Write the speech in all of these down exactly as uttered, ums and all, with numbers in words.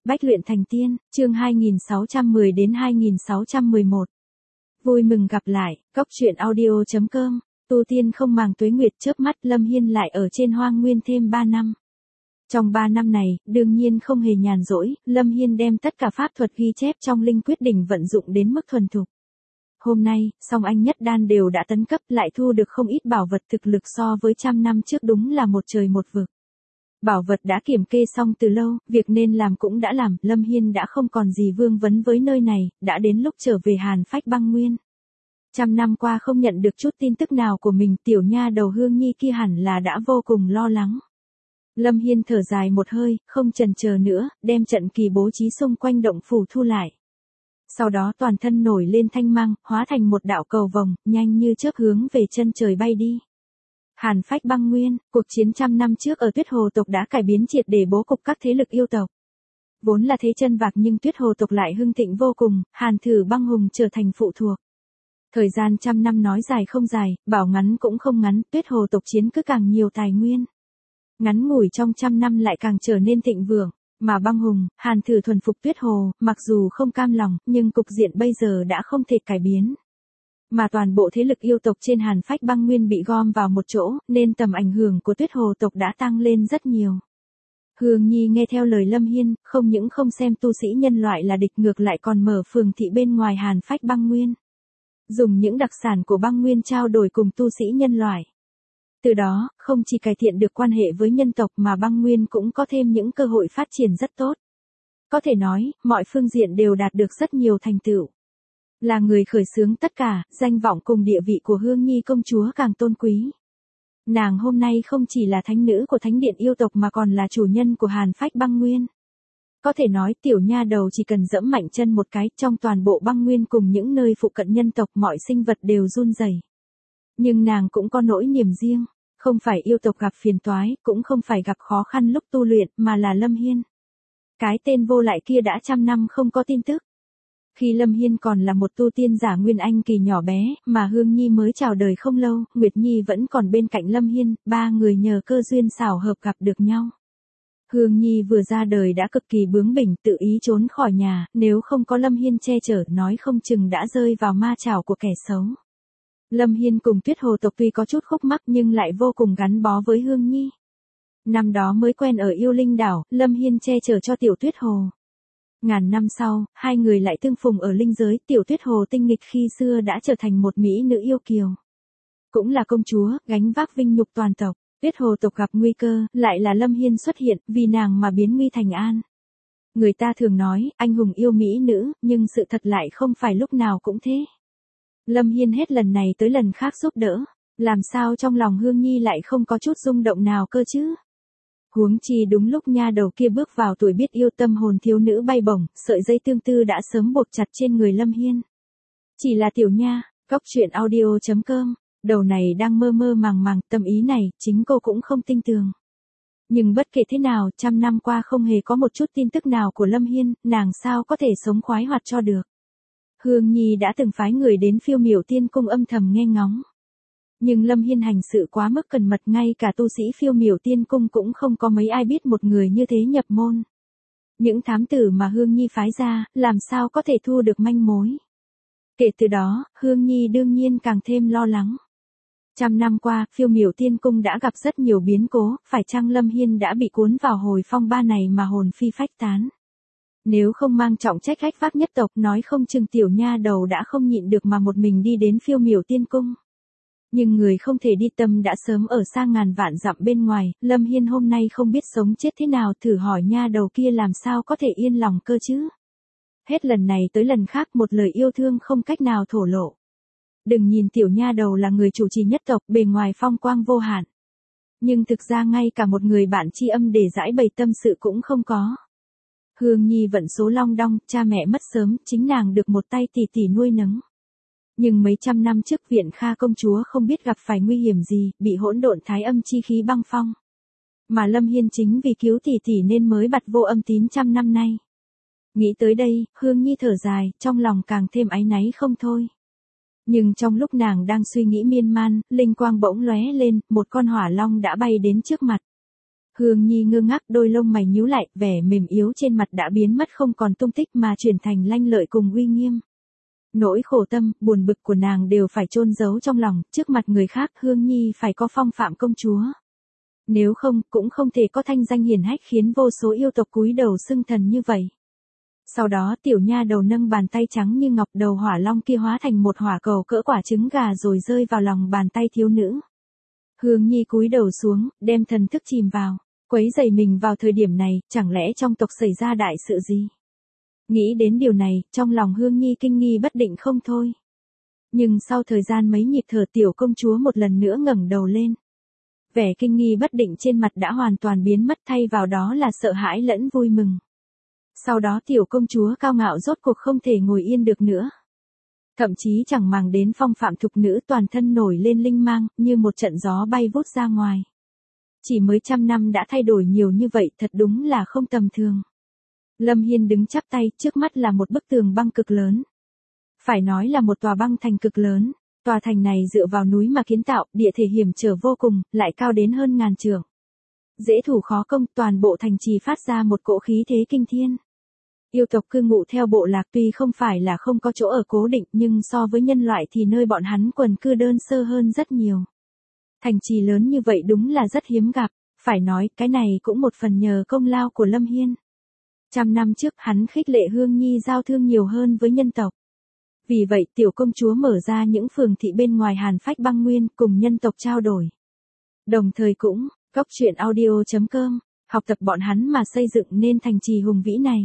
Bách luyện thành tiên, chương hai nghìn sáu trăm mười đến hai nghìn sáu trăm mười một. Vui mừng gặp lại, Cóc Truyện Audio chấm com, tu tiên không màng tuế nguyệt chớp mắt Lâm Hiên lại ở trên hoang nguyên thêm ba năm. Trong ba năm này, đương nhiên không hề nhàn rỗi, Lâm Hiên đem tất cả pháp thuật ghi chép trong linh quyết đỉnh vận dụng đến mức thuần thục. Hôm nay, song anh nhất đan đều đã tấn cấp lại thu được không ít bảo vật thực lực so với trăm năm trước đúng là một trời một vực. Bảo vật đã kiểm kê xong từ lâu, việc nên làm cũng đã làm, Lâm Hiên đã không còn gì vương vấn với nơi này, đã đến lúc trở về Hàn Phách Băng Nguyên. Trăm năm qua không nhận được chút tin tức nào của mình, tiểu nha đầu Hương Nhi kia hẳn là đã vô cùng lo lắng. Lâm Hiên thở dài một hơi, không chần chờ nữa, đem trận kỳ bố trí xung quanh động phủ thu lại. Sau đó toàn thân nổi lên thanh mang, hóa thành một đạo cầu vồng, nhanh như chớp hướng về chân trời bay đi. Hàn Phách Băng Nguyên, cuộc chiến trăm năm trước ở Tuyết Hồ tộc đã cải biến triệt để bố cục các thế lực yêu tộc. Vốn là thế chân vạc nhưng Tuyết Hồ tộc lại hưng thịnh vô cùng, Hàn Thử Băng Hùng trở thành phụ thuộc. Thời gian trăm năm nói dài không dài, bảo ngắn cũng không ngắn, Tuyết Hồ tộc chiến cứ càng nhiều tài nguyên. Ngắn ngủi trong trăm năm lại càng trở nên thịnh vượng, mà Băng Hùng, Hàn Thử thuần phục Tuyết Hồ, mặc dù không cam lòng, nhưng cục diện bây giờ đã không thể cải biến. Mà toàn bộ thế lực yêu tộc trên Hàn Phách Băng Nguyên bị gom vào một chỗ, nên tầm ảnh hưởng của Tuyết Hồ tộc đã tăng lên rất nhiều. Hương Nhi nghe theo lời Lâm Hiên, không những không xem tu sĩ nhân loại là địch ngược lại còn mở phường thị bên ngoài Hàn Phách Băng Nguyên. Dùng những đặc sản của băng nguyên trao đổi cùng tu sĩ nhân loại. Từ đó, không chỉ cải thiện được quan hệ với nhân tộc mà băng nguyên cũng có thêm những cơ hội phát triển rất tốt. Có thể nói, mọi phương diện đều đạt được rất nhiều thành tựu. Là người khởi xướng tất cả, danh vọng cùng địa vị của Hương Nhi công chúa càng tôn quý. Nàng hôm nay không chỉ là thánh nữ của thánh điện yêu tộc mà còn là chủ nhân của Hàn Phách Băng Nguyên. Có thể nói tiểu nha đầu chỉ cần dẫm mạnh chân một cái trong toàn bộ băng nguyên cùng những nơi phụ cận nhân tộc mọi sinh vật đều run rẩy. Nhưng nàng cũng có nỗi niềm riêng, không phải yêu tộc gặp phiền toái, cũng không phải gặp khó khăn lúc tu luyện mà là Lâm Hiên. Cái tên vô lại kia đã trăm năm không có tin tức. Khi Lâm Hiên còn là một tu tiên giả nguyên anh kỳ nhỏ bé, mà Hương Nhi mới chào đời không lâu, Nguyệt Nhi vẫn còn bên cạnh Lâm Hiên, ba người nhờ cơ duyên xảo hợp gặp được nhau. Hương Nhi vừa ra đời đã cực kỳ bướng bỉnh tự ý trốn khỏi nhà, nếu không có Lâm Hiên che chở nói không chừng đã rơi vào ma chảo của kẻ xấu. Lâm Hiên cùng Tuyết Hồ tộc tuy có chút khúc mắc nhưng lại vô cùng gắn bó với Hương Nhi. Năm đó mới quen ở Yêu Linh Đảo, Lâm Hiên che chở cho tiểu Tuyết Hồ. Ngàn năm sau, hai người lại tương phùng ở linh giới, tiểu Tuyết Hồ tinh nghịch khi xưa đã trở thành một mỹ nữ yêu kiều. Cũng là công chúa, gánh vác vinh nhục toàn tộc. Tuyết Hồ tộc gặp nguy cơ, lại là Lâm Hiên xuất hiện, vì nàng mà biến nguy thành an. Người ta thường nói, anh hùng yêu mỹ nữ, nhưng sự thật lại không phải lúc nào cũng thế. Lâm Hiên hết lần này tới lần khác giúp đỡ, làm sao trong lòng Hương Nhi lại không có chút rung động nào cơ chứ? Huống chi đúng lúc nha đầu kia bước vào tuổi biết yêu, tâm hồn thiếu nữ bay bổng, sợi dây tương tư đã sớm buộc chặt trên người Lâm Hiên. Chỉ là tiểu nha, Cóc Truyện Audio chấm com. Đầu này đang mơ mơ màng màng, tâm ý này, chính cô cũng không tin tưởng. Nhưng bất kể thế nào, trăm năm qua không hề có một chút tin tức nào của Lâm Hiên, nàng sao có thể sống khoái hoạt cho được. Hương Nhi đã từng phái người đến Phiêu Miểu Tiên Cung âm thầm nghe ngóng. Nhưng Lâm Hiên hành sự quá mức cẩn mật, ngay cả tu sĩ Phiêu Miểu Tiên Cung cũng không có mấy ai biết một người như thế nhập môn. Những thám tử mà Hương Nhi phái ra, làm sao có thể thu được manh mối. Kể từ đó, Hương Nhi đương nhiên càng thêm lo lắng. Trăm năm qua, Phiêu Miểu Tiên Cung đã gặp rất nhiều biến cố, phải chăng Lâm Hiên đã bị cuốn vào hồi phong ba này mà hồn phi phách tán. Nếu không mang trọng trách gánh vác nhất tộc, nói không chừng tiểu nha đầu đã không nhịn được mà một mình đi đến Phiêu Miểu Tiên Cung. Nhưng người không thể đi tâm đã sớm ở xa ngàn vạn dặm bên ngoài, Lâm Hiên hôm nay không biết sống chết thế nào, thử hỏi nha đầu kia làm sao có thể yên lòng cơ chứ. Hết lần này tới lần khác một lời yêu thương không cách nào thổ lộ. Đừng nhìn tiểu nha đầu là người chủ trì nhất tộc, bề ngoài phong quang vô hạn. Nhưng thực ra ngay cả một người bạn tri âm để giải bày tâm sự cũng không có. Hương Nhi vận số long đong, cha mẹ mất sớm, chính nàng được một tay tỷ tỷ nuôi nấng. Nhưng mấy trăm năm trước Viện Kha công chúa không biết gặp phải nguy hiểm gì, bị hỗn độn thái âm chi khí băng phong. Mà Lâm Hiên chính vì cứu tỷ tỷ nên mới bặt vô âm tín trăm năm nay. Nghĩ tới đây, Hương Nhi thở dài, trong lòng càng thêm áy náy không thôi. Nhưng trong lúc nàng đang suy nghĩ miên man, linh quang bỗng lóe lên, một con hỏa long đã bay đến trước mặt. Hương Nhi ngơ ngác, đôi lông mày nhíu lại, vẻ mềm yếu trên mặt đã biến mất không còn tung tích mà chuyển thành lanh lợi cùng uy nghiêm. Nỗi khổ tâm, buồn bực của nàng đều phải chôn giấu trong lòng, trước mặt người khác Hương Nhi phải có phong phạm công chúa. Nếu không, cũng không thể có thanh danh hiển hách khiến vô số yêu tộc cúi đầu xưng thần như vậy. Sau đó tiểu nha đầu nâng bàn tay trắng như ngọc, đầu hỏa long kia hóa thành một hỏa cầu cỡ quả trứng gà rồi rơi vào lòng bàn tay thiếu nữ. Hương Nhi cúi đầu xuống, đem thần thức chìm vào, quấy rầy mình vào thời điểm này, chẳng lẽ trong tộc xảy ra đại sự gì? Nghĩ đến điều này, trong lòng Hương Nhi kinh nghi bất định không thôi. Nhưng sau thời gian mấy nhịp thở, tiểu công chúa một lần nữa ngẩng đầu lên. Vẻ kinh nghi bất định trên mặt đã hoàn toàn biến mất, thay vào đó là sợ hãi lẫn vui mừng. Sau đó tiểu công chúa cao ngạo rốt cuộc không thể ngồi yên được nữa. Thậm chí chẳng màng đến phong phạm thục nữ, toàn thân nổi lên linh mang, như một trận gió bay vút ra ngoài. Chỉ mới trăm năm đã thay đổi nhiều như vậy, thật đúng là không tầm thường. Lâm Hiên đứng chắp tay, trước mắt là một bức tường băng cực lớn. Phải nói là một tòa băng thành cực lớn. Tòa thành này dựa vào núi mà kiến tạo, địa thể hiểm trở vô cùng, lại cao đến hơn ngàn trượng. Dễ thủ khó công, toàn bộ thành trì phát ra một cỗ khí thế kinh thiên. Yêu tộc cư ngụ theo bộ lạc tuy không phải là không có chỗ ở cố định, nhưng so với nhân loại thì nơi bọn hắn quần cư đơn sơ hơn rất nhiều. Thành trì lớn như vậy đúng là rất hiếm gặp, phải nói cái này cũng một phần nhờ công lao của Lâm Hiên. Trăm năm trước hắn khích lệ Hương Nhi giao thương nhiều hơn với nhân tộc. Vì vậy tiểu công chúa mở ra những phường thị bên ngoài Hàn Phách Băng Nguyên cùng nhân tộc trao đổi. Đồng thời cũng, cốc truyện audio chấm com, học tập bọn hắn mà xây dựng nên thành trì hùng vĩ này.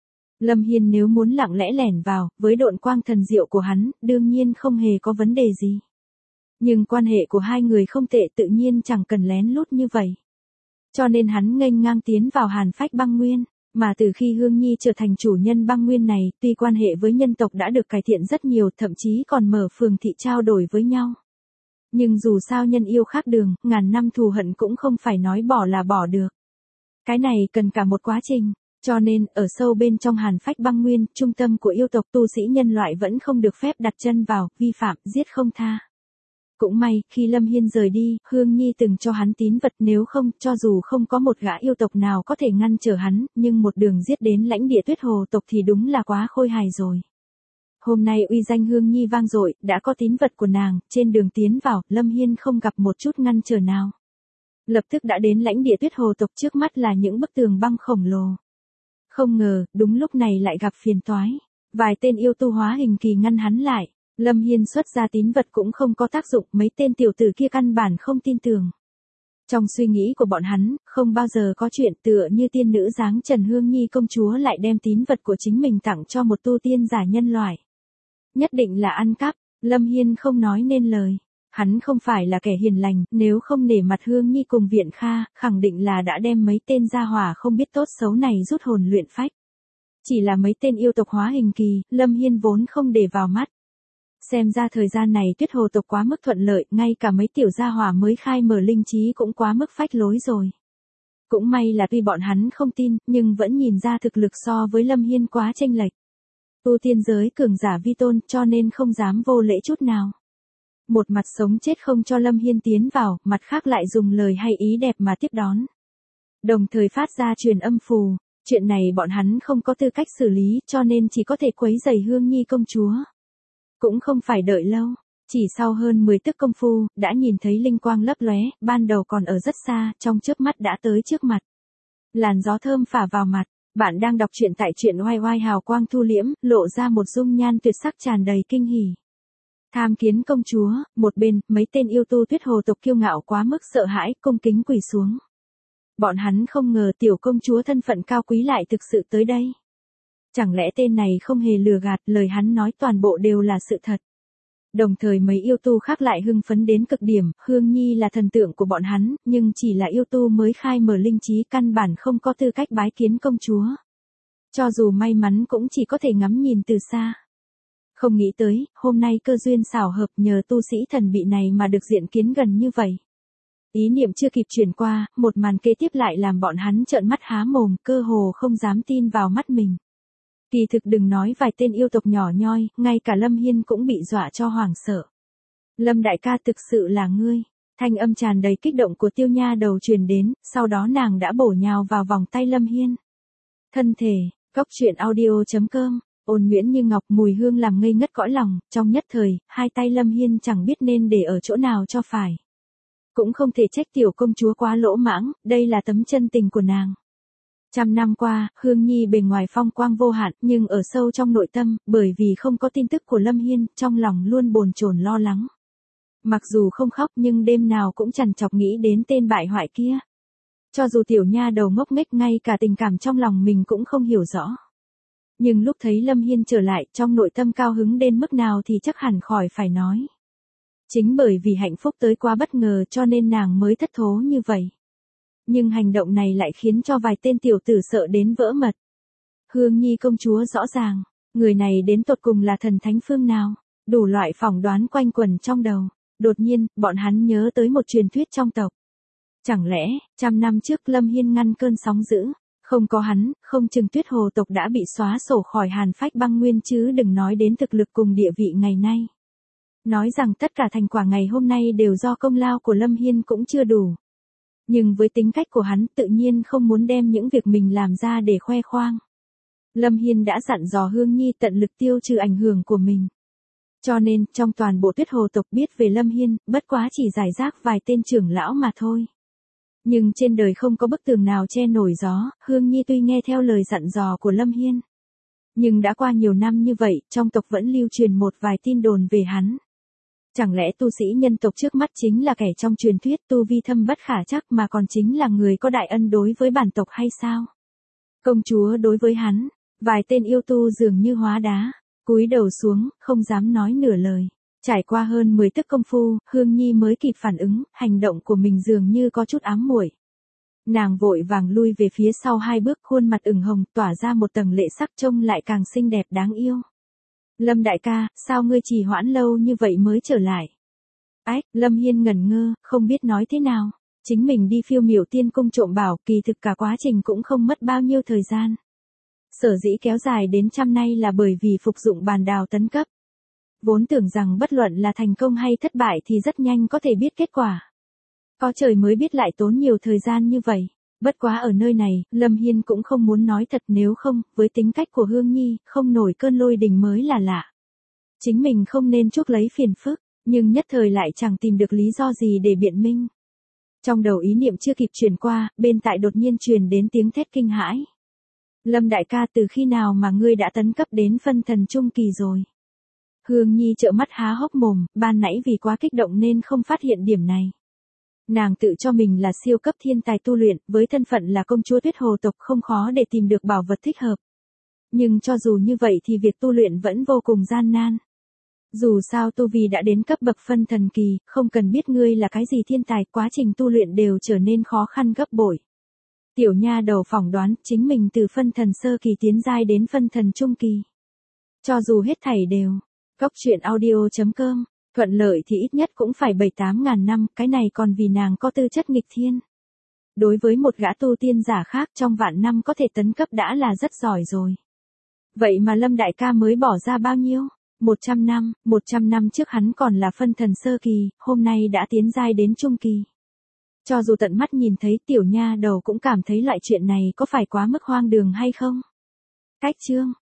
Lâm Hiên nếu muốn lặng lẽ lẻn vào, với độn quang thần diệu của hắn, đương nhiên không hề có vấn đề gì. Nhưng quan hệ của hai người không tệ, tự nhiên chẳng cần lén lút như vậy. Cho nên hắn nghênh ngang tiến vào Hàn Phách Băng Nguyên. Mà từ khi Hương Nhi trở thành chủ nhân băng nguyên này, tuy quan hệ với nhân tộc đã được cải thiện rất nhiều, thậm chí còn mở phường thị trao đổi với nhau. Nhưng dù sao nhân yêu khác đường, ngàn năm thù hận cũng không phải nói bỏ là bỏ được. Cái này cần cả một quá trình, cho nên, ở sâu bên trong Hàn Phách Băng Nguyên, trung tâm của yêu tộc, tu sĩ nhân loại vẫn không được phép đặt chân vào, vi phạm, giết không tha. Cũng may, khi Lâm Hiên rời đi, Hương Nhi từng cho hắn tín vật, nếu không, cho dù không có một gã yêu tộc nào có thể ngăn trở hắn, nhưng một đường giết đến lãnh địa Tuyết Hồ tộc thì đúng là quá khôi hài rồi. Hôm nay uy danh Hương Nhi vang dội, đã có tín vật của nàng, trên đường tiến vào, Lâm Hiên không gặp một chút ngăn trở nào. Lập tức đã đến lãnh địa Tuyết Hồ tộc, trước mắt là những bức tường băng khổng lồ. Không ngờ, đúng lúc này lại gặp phiền toái. Vài tên yêu tu hóa hình kỳ ngăn hắn lại. Lâm Hiên xuất ra tín vật cũng không có tác dụng, mấy tên tiểu tử kia căn bản không tin tưởng. Trong suy nghĩ của bọn hắn, không bao giờ có chuyện tựa như tiên nữ dáng Trần Hương Nhi công chúa lại đem tín vật của chính mình tặng cho một tu tiên giả nhân loại. Nhất định là ăn cắp, Lâm Hiên không nói nên lời. Hắn không phải là kẻ hiền lành, nếu không nể mặt Hương Nhi cùng Viện Kha, khẳng định là đã đem mấy tên gia hỏa không biết tốt xấu này rút hồn luyện phách. Chỉ là mấy tên yêu tộc hóa hình kỳ, Lâm Hiên vốn không để vào mắt. Xem ra thời gian này Tuyết Hồ tộc quá mức thuận lợi, ngay cả mấy tiểu gia hỏa mới khai mở linh trí cũng quá mức phách lối rồi. Cũng may là tuy bọn hắn không tin, nhưng vẫn nhìn ra thực lực so với Lâm Hiên quá chênh lệch. Tu tiên giới cường giả vi tôn, cho nên không dám vô lễ chút nào. Một mặt sống chết không cho Lâm Hiên tiến vào, mặt khác lại dùng lời hay ý đẹp mà tiếp đón. Đồng thời phát ra truyền âm phù, chuyện này bọn hắn không có tư cách xử lý, cho nên chỉ có thể quấy rầy Hương Nhi công chúa. Cũng không phải đợi lâu, chỉ sau hơn mười tức công phu, đã nhìn thấy linh quang lấp lóe, ban đầu còn ở rất xa, trong chớp mắt đã tới trước mặt. Làn gió thơm phả vào mặt, bạn đang đọc truyện tại truyện oai oai, hào quang thu liễm, lộ ra một dung nhan tuyệt sắc tràn đầy kinh hỉ. Tham kiến công chúa, một bên, mấy tên yêu tu Tuyết Hồ tộc kiêu ngạo quá mức sợ hãi, cung kính quỳ xuống. Bọn hắn không ngờ tiểu công chúa thân phận cao quý lại thực sự tới đây. Chẳng lẽ tên này không hề lừa gạt, lời hắn nói toàn bộ đều là sự thật. Đồng thời mấy yêu tu khác lại hưng phấn đến cực điểm, Hương Nhi là thần tượng của bọn hắn, nhưng chỉ là yêu tu mới khai mở linh trí, căn bản không có tư cách bái kiến công chúa. Cho dù may mắn cũng chỉ có thể ngắm nhìn từ xa. Không nghĩ tới, hôm nay cơ duyên xảo hợp, nhờ tu sĩ thần bị này mà được diện kiến gần như vậy. Ý niệm chưa kịp chuyển qua, một màn kế tiếp lại làm bọn hắn trợn mắt há mồm, cơ hồ không dám tin vào mắt mình. Kỳ thực đừng nói vài tên yêu tộc nhỏ nhoi, ngay cả Lâm Hiên cũng bị dọa cho hoảng sợ. Lâm đại ca, thực sự là ngươi. Thanh âm tràn đầy kích động của Tiêu Nha Đầu truyền đến, sau đó nàng đã bổ nhào vào vòng tay Lâm Hiên. Thân thể, Cốc truyện audio chấm com, ôn nhuyễn như ngọc, mùi hương làm ngây ngất cõi lòng, trong nhất thời, hai tay Lâm Hiên chẳng biết nên để ở chỗ nào cho phải. Cũng không thể trách tiểu công chúa quá lỗ mãng, đây là tấm chân tình của nàng. Trăm năm qua, Hương Nhi bề ngoài phong quang vô hạn, nhưng ở sâu trong nội tâm, bởi vì không có tin tức của Lâm Hiên, trong lòng luôn bồn chồn lo lắng. Mặc dù không khóc nhưng đêm nào cũng trằn trọc nghĩ đến tên bại hoại kia. Cho dù tiểu nha đầu ngốc nghếch, ngay cả tình cảm trong lòng mình cũng không hiểu rõ. Nhưng lúc thấy Lâm Hiên trở lại, trong nội tâm cao hứng đến mức nào thì chắc hẳn khỏi phải nói. Chính bởi vì hạnh phúc tới quá bất ngờ cho nên nàng mới thất thố như vậy. Nhưng hành động này lại khiến cho vài tên tiểu tử sợ đến vỡ mật. Hương Nhi công chúa rõ ràng, người này đến tột cùng là thần thánh phương nào, đủ loại phỏng đoán quanh quẩn trong đầu. Đột nhiên, bọn hắn nhớ tới một truyền thuyết trong tộc. Chẳng lẽ, trăm năm trước Lâm Hiên ngăn cơn sóng dữ, không có hắn, không chừng Tuyết Hồ tộc đã bị xóa sổ khỏi Hàn Phách Băng Nguyên chứ đừng nói đến thực lực cùng địa vị ngày nay. Nói rằng tất cả thành quả ngày hôm nay đều do công lao của Lâm Hiên cũng chưa đủ. Nhưng với tính cách của hắn tự nhiên không muốn đem những việc mình làm ra để khoe khoang. Lâm Hiên đã dặn dò Hương Nhi tận lực tiêu trừ ảnh hưởng của mình. Cho nên, trong toàn bộ Tuyết Hồ tộc biết về Lâm Hiên, bất quá chỉ giải rác vài tên trưởng lão mà thôi. Nhưng trên đời không có bức tường nào che nổi gió, Hương Nhi tuy nghe theo lời dặn dò của Lâm Hiên. Nhưng đã qua nhiều năm như vậy, trong tộc vẫn lưu truyền một vài tin đồn về hắn. Chẳng lẽ tu sĩ nhân tộc trước mắt chính là kẻ trong truyền thuyết tu vi thâm bất khả trắc mà còn chính là người có đại ân đối với bản tộc hay sao? Công chúa đối với hắn, vài tên yêu tu dường như hóa đá, cúi đầu xuống, không dám nói nửa lời. Trải qua hơn mười tức công phu, Hương Nhi mới kịp phản ứng, hành động của mình dường như có chút ám muội. Nàng vội vàng lui về phía sau hai bước, khuôn mặt ửng hồng, tỏa ra một tầng lệ sắc trông lại càng xinh đẹp đáng yêu. Lâm đại ca, sao ngươi trì hoãn lâu như vậy mới trở lại? Ách, Lâm Hiên ngẩn ngơ, không biết nói thế nào. Chính mình đi Phiêu Miểu Tiên Cung trộm bảo, kỳ thực cả quá trình cũng không mất bao nhiêu thời gian. Sở dĩ kéo dài đến trăm nay là bởi vì phục dụng bàn đào tấn cấp. Vốn tưởng rằng bất luận là thành công hay thất bại thì rất nhanh có thể biết kết quả. Có trời mới biết lại tốn nhiều thời gian như vậy. Bất quá ở nơi này, Lâm Hiên cũng không muốn nói thật, nếu không, với tính cách của Hương Nhi, không nổi cơn lôi đình mới là lạ. Chính mình không nên chuốc lấy phiền phức, nhưng nhất thời lại chẳng tìm được lý do gì để biện minh. Trong đầu ý niệm chưa kịp truyền qua, bên tại đột nhiên truyền đến tiếng thét kinh hãi. Lâm đại ca, từ khi nào mà ngươi đã tấn cấp đến phân thần trung kỳ rồi? Hương Nhi trợn mắt há hốc mồm, ban nãy vì quá kích động nên không phát hiện điểm này. Nàng tự cho mình là siêu cấp thiên tài tu luyện, với thân phận là công chúa Tuyết Hồ tộc không khó để tìm được bảo vật thích hợp. Nhưng cho dù như vậy thì việc tu luyện vẫn vô cùng gian nan. Dù sao tu vi đã đến cấp bậc phân thần kỳ, không cần biết ngươi là cái gì thiên tài, quá trình tu luyện đều trở nên khó khăn gấp bội. Tiểu nha đầu phỏng đoán chính mình từ phân thần sơ kỳ tiến giai đến phân thần trung kỳ. Cho dù hết thảy đều, Cốc truyện audio chấm com, thuận lợi thì ít nhất cũng phải bảy tám ngàn năm, cái này còn vì nàng có tư chất nghịch thiên. Đối với một gã tu tiên giả khác trong vạn năm có thể tấn cấp đã là rất giỏi rồi. Vậy mà Lâm đại ca mới bỏ ra bao nhiêu? một trăm năm, một trăm năm trước hắn còn là phân thần sơ kỳ, hôm nay đã tiến giai đến trung kỳ. Cho dù tận mắt nhìn thấy, tiểu nha đầu cũng cảm thấy loại chuyện này có phải quá mức hoang đường hay không? Cách chương